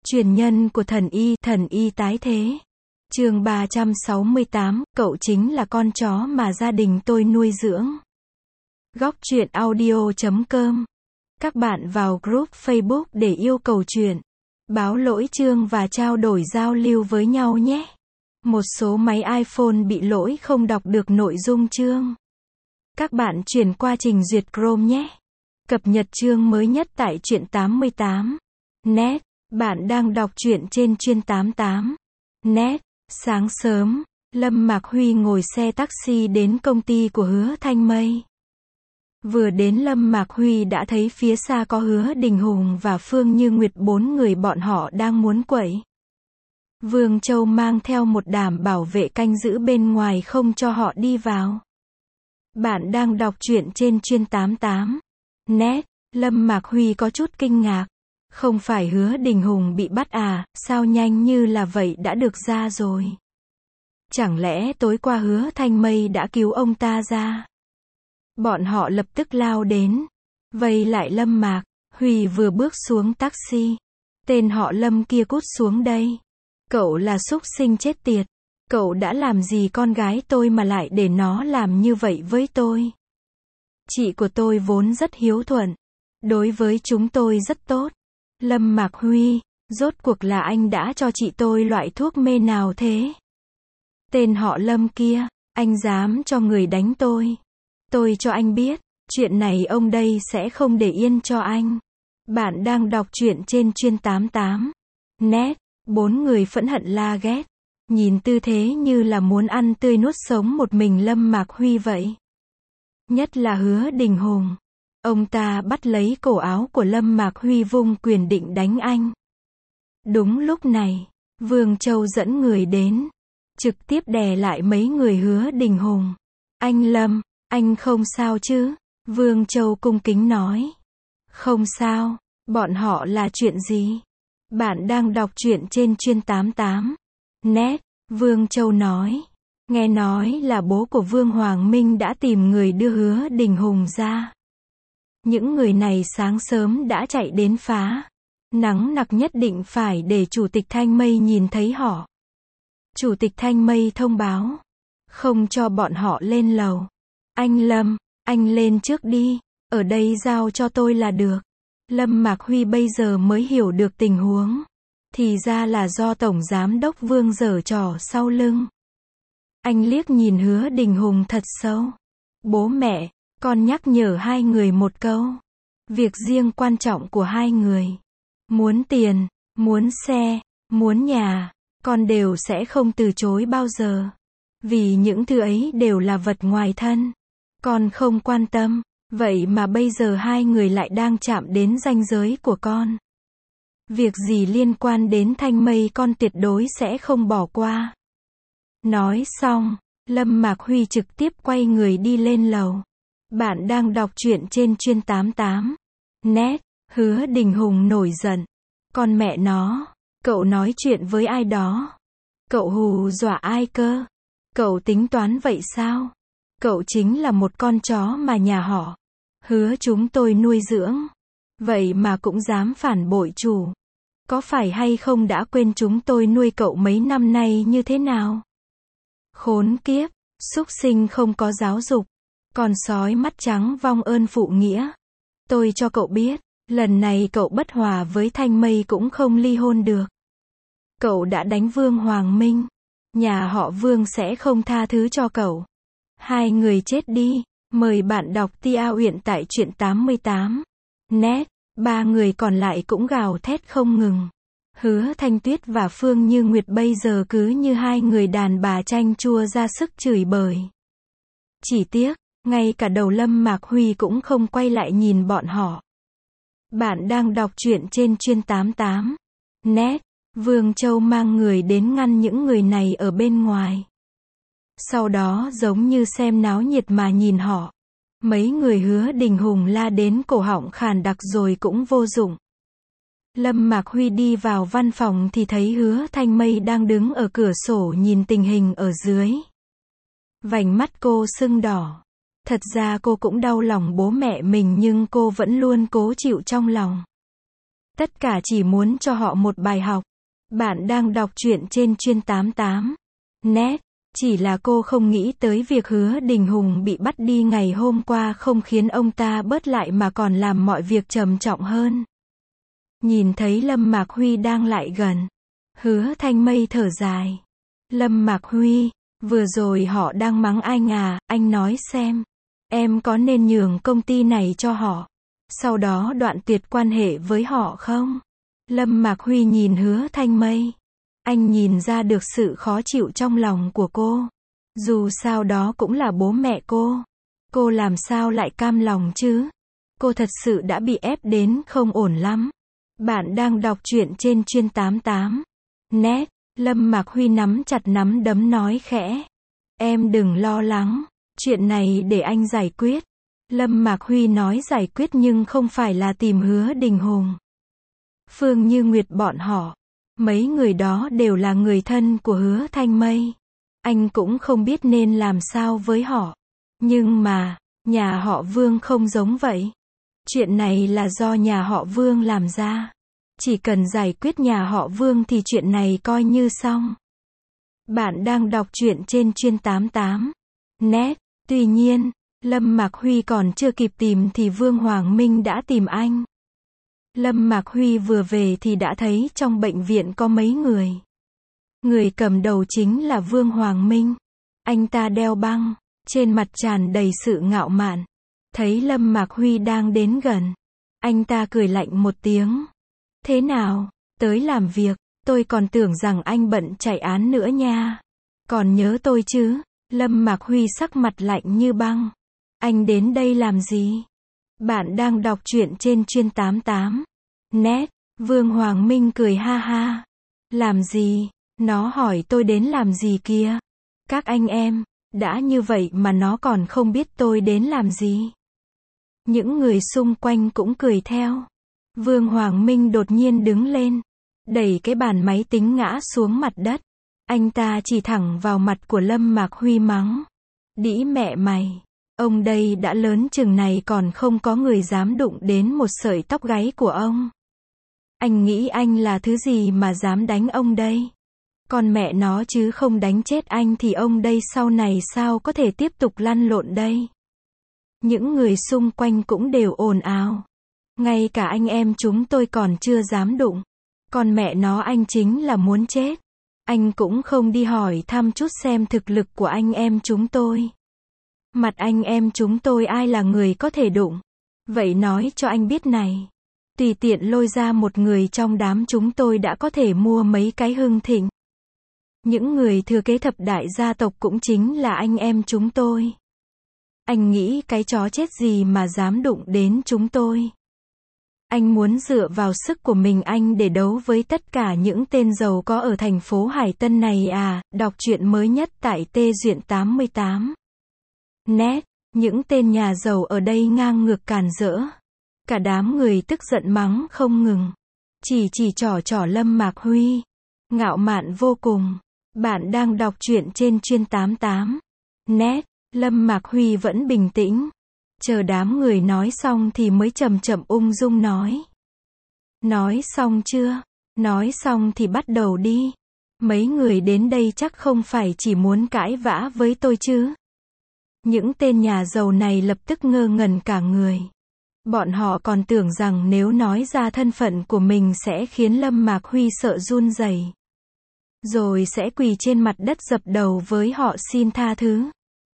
Truyền nhân của thần y tái thế. Chương 368, cậu chính là con chó mà gia đình tôi nuôi dưỡng. Góc truyện audio.com. Các bạn vào group Facebook để yêu cầu chuyện, báo lỗi chương và trao đổi giao lưu với nhau nhé. Một số máy iPhone bị lỗi không đọc được nội dung chương. Các bạn chuyển qua trình duyệt Chrome nhé. Cập nhật chương mới nhất tại truyện 88. Net. Bạn đang đọc truyện trên Truyện 88. Net. Sáng sớm, Lâm Mạc Huy ngồi xe taxi đến công ty của Hứa Thanh Mây. Vừa đến Lâm Mạc Huy đã thấy phía xa có Hứa Đình Hùng và Phương Như Nguyệt, bốn người bọn họ đang muốn quẩy. Vương Châu mang theo một đám bảo vệ canh giữ bên ngoài không cho họ đi vào. Bạn đang đọc truyện trên Truyện 88. Net. Lâm Mạc Huy có chút kinh ngạc. Không phải Hứa Đình Hùng bị bắt à, sao nhanh như là vậy đã được ra rồi? Chẳng lẽ tối qua Hứa Thanh Mây đã cứu ông ta ra? Bọn họ lập tức lao đến, vây lại Lâm Mạc Huy vừa bước xuống taxi. Tên họ Lâm kia cút xuống đây. Cậu là súc sinh chết tiệt. Cậu đã làm gì con gái tôi mà lại để nó làm như vậy với tôi? Chị của tôi vốn rất hiếu thuận. Đối với chúng tôi rất tốt. Lâm Mạc Huy, rốt cuộc là anh đã cho chị tôi loại thuốc mê nào thế? Tên họ Lâm kia, anh dám cho người đánh tôi. Tôi cho anh biết, chuyện này ông đây sẽ không để yên cho anh. Bạn đang đọc truyện trên Truyện 88. Net. Bốn người phẫn hận la ghét. Nhìn tư thế như là muốn ăn tươi nuốt sống một mình Lâm Mạc Huy vậy. Nhất là Hứa Đình Hùng. Ông ta bắt lấy cổ áo của Lâm Mạc Huy vung quyền định đánh anh. Đúng lúc này, Vương Châu dẫn người đến. Trực tiếp đè lại mấy người Hứa Đình Hùng. Anh Lâm, anh không sao chứ? Vương Châu cung kính nói. Không sao, bọn họ là chuyện gì? Bạn đang đọc truyện trên Truyện 88. Net. Vương Châu nói. Nghe nói là bố của Vương Hoàng Minh đã tìm người đưa Hứa Đình Hùng ra. Những người này sáng sớm đã chạy đến phá. Nắng nặc nhất định phải để Chủ tịch Thanh Mây nhìn thấy họ. Chủ tịch Thanh Mây thông báo. Không cho bọn họ lên lầu. Anh Lâm, anh lên trước đi. Ở đây giao cho tôi là được. Lâm Mạc Huy bây giờ mới hiểu được tình huống. Thì ra là do Tổng Giám đốc Vương giở trò sau lưng. Anh liếc nhìn Hứa Đình Hùng thật sâu. Bố mẹ, con nhắc nhở hai người một câu. Việc riêng quan trọng của hai người. Muốn tiền, muốn xe, muốn nhà, con đều sẽ không từ chối bao giờ. Vì những thứ ấy đều là vật ngoài thân. Con không quan tâm. Vậy mà bây giờ hai người lại đang chạm đến ranh giới của con. Việc gì liên quan đến Thanh Mây con tuyệt đối sẽ không bỏ qua. Nói xong, Lâm Mạc Huy trực tiếp quay người đi lên lầu. Bạn đang đọc truyện trên Truyện 88. Net. Hứa Đình Hùng nổi giận. Con mẹ nó, cậu nói chuyện với ai đó? Cậu hù dọa ai cơ? Cậu tính toán vậy sao? Cậu chính là một con chó mà nhà họ Hứa chúng tôi nuôi dưỡng. Vậy mà cũng dám phản bội chủ. Có phải hay không đã quên chúng tôi nuôi cậu mấy năm nay như thế nào? Khốn kiếp, súc sinh không có giáo dục. Con sói mắt trắng vong ơn phụ nghĩa. Tôi cho cậu biết, lần này cậu bất hòa với Thanh Mây cũng không ly hôn được. Cậu đã đánh Vương Hoàng Minh. Nhà họ Vương sẽ không tha thứ cho cậu. Hai người chết đi. Mời bạn đọc Tia Uyển tại Truyện 88. Net. Ba người còn lại cũng gào thét không ngừng. Hứa Thanh Tuyết và Phương Như Nguyệt bây giờ cứ như hai người đàn bà chanh chua ra sức chửi bới. Chỉ tiếc, ngay cả đầu Lâm Mạc Huy cũng không quay lại nhìn bọn họ. Bạn đang đọc truyện trên Truyện 88. Net. Vương Châu mang người đến ngăn những người này ở bên ngoài. Sau đó giống như xem náo nhiệt mà nhìn họ. Mấy người Hứa Đình Hùng la đến cổ họng khàn đặc rồi cũng vô dụng. Lâm Mạc Huy đi vào văn phòng thì thấy Hứa Thanh Mây đang đứng ở cửa sổ nhìn tình hình ở dưới. Vành mắt cô sưng đỏ. Thật ra cô cũng đau lòng bố mẹ mình nhưng cô vẫn luôn cố chịu trong lòng. Tất cả chỉ muốn cho họ một bài học. Bạn đang đọc truyện trên Chuyên 88 net. Chỉ là cô không nghĩ tới việc Hứa Đình Hùng bị bắt đi ngày hôm qua không khiến ông ta bớt lại mà còn làm mọi việc trầm trọng hơn. Nhìn thấy Lâm Mạc Huy đang lại gần, Hứa Thanh Mây thở dài. Lâm Mạc Huy, vừa rồi họ đang mắng anh à, anh nói xem. Em có nên nhường công ty này cho họ, sau đó đoạn tuyệt quan hệ với họ không? Lâm Mạc Huy nhìn Hứa Thanh Mây. Anh nhìn ra được sự khó chịu trong lòng của cô. Dù sao đó cũng là bố mẹ cô. Cô làm sao lại cam lòng chứ? Cô thật sự đã bị ép đến không ổn lắm. Bạn đang đọc truyện trên Chuyên 88 net. Lâm Mạc Huy nắm chặt nắm đấm nói khẽ. Em đừng lo lắng. Chuyện này để anh giải quyết. Lâm Mạc Huy nói giải quyết nhưng không phải là tìm Hứa Đình Hùng, Phương Như Nguyệt bọn họ. Mấy người đó đều là người thân của Hứa Thanh Mây. Anh cũng không biết nên làm sao với họ. Nhưng mà, nhà họ Vương không giống vậy. Chuyện này là do nhà họ Vương làm ra. Chỉ cần giải quyết nhà họ Vương thì chuyện này coi như xong. Bạn đang đọc truyện trên Chuyên 88 net. Tuy nhiên, Lâm Mạc Huy còn chưa kịp tìm thì Vương Hoàng Minh đã tìm anh. Lâm Mạc Huy vừa về thì đã thấy trong bệnh viện có mấy người. Người cầm đầu chính là Vương Hoàng Minh. Anh ta đeo băng, trên mặt tràn đầy sự ngạo mạn. Thấy Lâm Mạc Huy đang đến gần, anh ta cười lạnh một tiếng. Thế nào, tới làm việc, tôi còn tưởng rằng anh bận chạy án nữa nha. Còn nhớ tôi chứ? Lâm Mạc Huy sắc mặt lạnh như băng. Anh đến đây làm gì? Bạn đang đọc truyện trên Chuyên 88 net. Vương Hoàng Minh cười ha ha. Làm gì? Nó hỏi tôi đến làm gì kia? Các anh em, đã như vậy mà nó còn không biết tôi đến làm gì. Những người xung quanh cũng cười theo. Vương Hoàng Minh đột nhiên đứng lên, đẩy cái bàn máy tính ngã xuống mặt đất. Anh ta chỉ thẳng vào mặt của Lâm Mạc Huy mắng. Đĩ mẹ mày, ông đây đã lớn chừng này còn không có người dám đụng đến một sợi tóc gáy của ông. Anh nghĩ anh là thứ gì mà dám đánh ông đây? Con mẹ nó chứ không đánh chết anh thì ông đây sau này sao có thể tiếp tục lăn lộn đây? Những người xung quanh cũng đều ồn ào. Ngay cả anh em chúng tôi còn chưa dám đụng. Con mẹ nó anh chính là muốn chết. Anh cũng không đi hỏi thăm chút xem thực lực của anh em chúng tôi. Mặt anh em chúng tôi ai là người có thể đụng? Vậy nói cho anh biết này. Tùy tiện lôi ra một người trong đám chúng tôi đã có thể mua mấy cái Hưng Thịnh. Những người thừa kế thập đại gia tộc cũng chính là anh em chúng tôi. Anh nghĩ cái chó chết gì mà dám đụng đến chúng tôi? Anh muốn dựa vào sức của mình anh để đấu với tất cả những tên giàu có ở thành phố Hải Tân này à? Đọc truyện mới nhất tại Tê Duyện 88 net. Những tên nhà giàu ở đây ngang ngược càn rỡ. Cả đám người tức giận mắng không ngừng. Chỉ trỏ Lâm Mạc Huy. Ngạo mạn vô cùng. Bạn đang đọc truyện trên Chuyên 88 net. Lâm Mạc Huy vẫn bình tĩnh. Chờ đám người nói xong thì mới chậm chậm ung dung nói. Nói xong chưa? Nói xong thì bắt đầu đi. Mấy người đến đây chắc không phải chỉ muốn cãi vã với tôi chứ? Những tên nhà giàu này lập tức ngơ ngẩn cả người. Bọn họ còn tưởng rằng nếu nói ra thân phận của mình sẽ khiến Lâm Mạc Huy sợ run rẩy, rồi sẽ quỳ trên mặt đất dập đầu với họ xin tha thứ.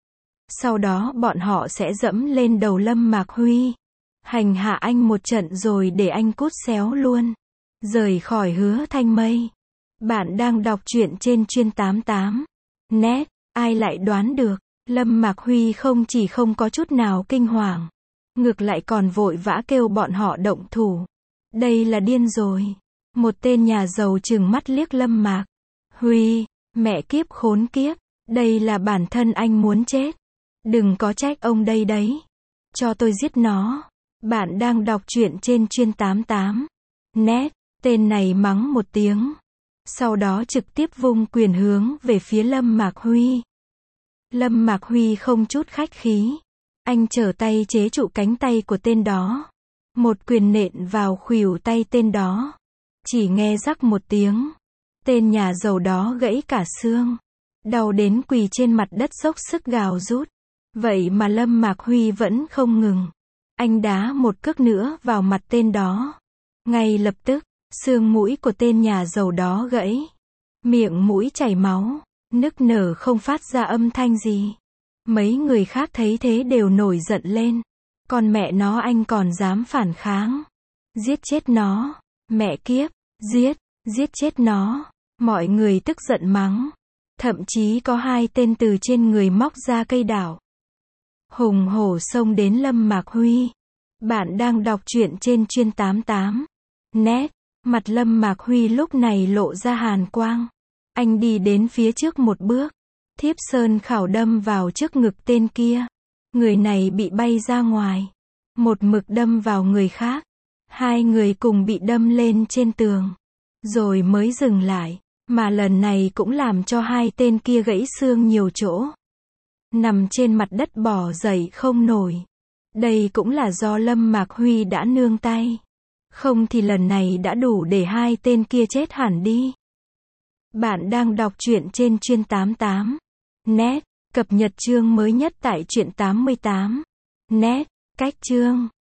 Sau đó bọn họ sẽ dẫm lên đầu Lâm Mạc Huy, hành hạ anh một trận rồi để anh cút xéo luôn, rời khỏi Hứa Thanh Mây. Bạn đang đọc truyện trên Chuyên 88 net. Ai lại đoán được, Lâm Mạc Huy không chỉ không có chút nào kinh hoàng, ngược lại còn vội vã kêu bọn họ động thủ. Đây là điên rồi. Một tên nhà giàu trừng mắt liếc Lâm Mạc Huy. Mẹ kiếp khốn kiếp, đây là bản thân anh muốn chết. Đừng có trách ông đây đấy. Cho tôi giết nó. Bạn đang đọc truyện trên Chuyên 88 net. Tên này mắng một tiếng, sau đó trực tiếp vung quyền hướng về phía Lâm Mạc Huy. Lâm Mạc Huy không chút khách khí. Anh trở tay chế trụ cánh tay của tên đó. Một quyền nện vào khuỷu tay tên đó. Chỉ nghe rắc một tiếng. Tên nhà giàu đó gãy cả xương. Đau đến quỳ trên mặt đất dốc sức gào rút. Vậy mà Lâm Mạc Huy vẫn không ngừng. Anh đá một cước nữa vào mặt tên đó. Ngay lập tức, xương mũi của tên nhà giàu đó gãy. Miệng mũi chảy máu, nức nở không phát ra âm thanh gì. Mấy người khác thấy thế đều nổi giận lên. Còn mẹ nó anh còn dám phản kháng. Giết chết nó. Mẹ kiếp, giết chết nó. Mọi người tức giận mắng. Thậm chí có 2 tên từ trên người móc ra cây đào. Hùng hổ xông đến Lâm Mạc Huy. Bạn đang đọc truyện trên Chuyên 88 net. Mặt Lâm Mạc Huy lúc này lộ ra hàn quang. Anh đi đến phía trước một bước. Thiếp sơn khảo đâm vào trước ngực tên kia. Người này bị bay ra ngoài. Một mực đâm vào người khác. 2 người cùng bị đâm lên trên tường. Rồi mới dừng lại. Mà lần này cũng làm cho 2 tên kia gãy xương nhiều chỗ. Nằm trên mặt đất bò dậy không nổi. Đây cũng là do Lâm Mạc Huy đã nương tay. Không thì lần này đã đủ để 2 tên kia chết hẳn đi. Bạn đang đọc truyện trên Chuyên 88 net. Cập nhật chương mới nhất tại Truyện 88 net. Cách chương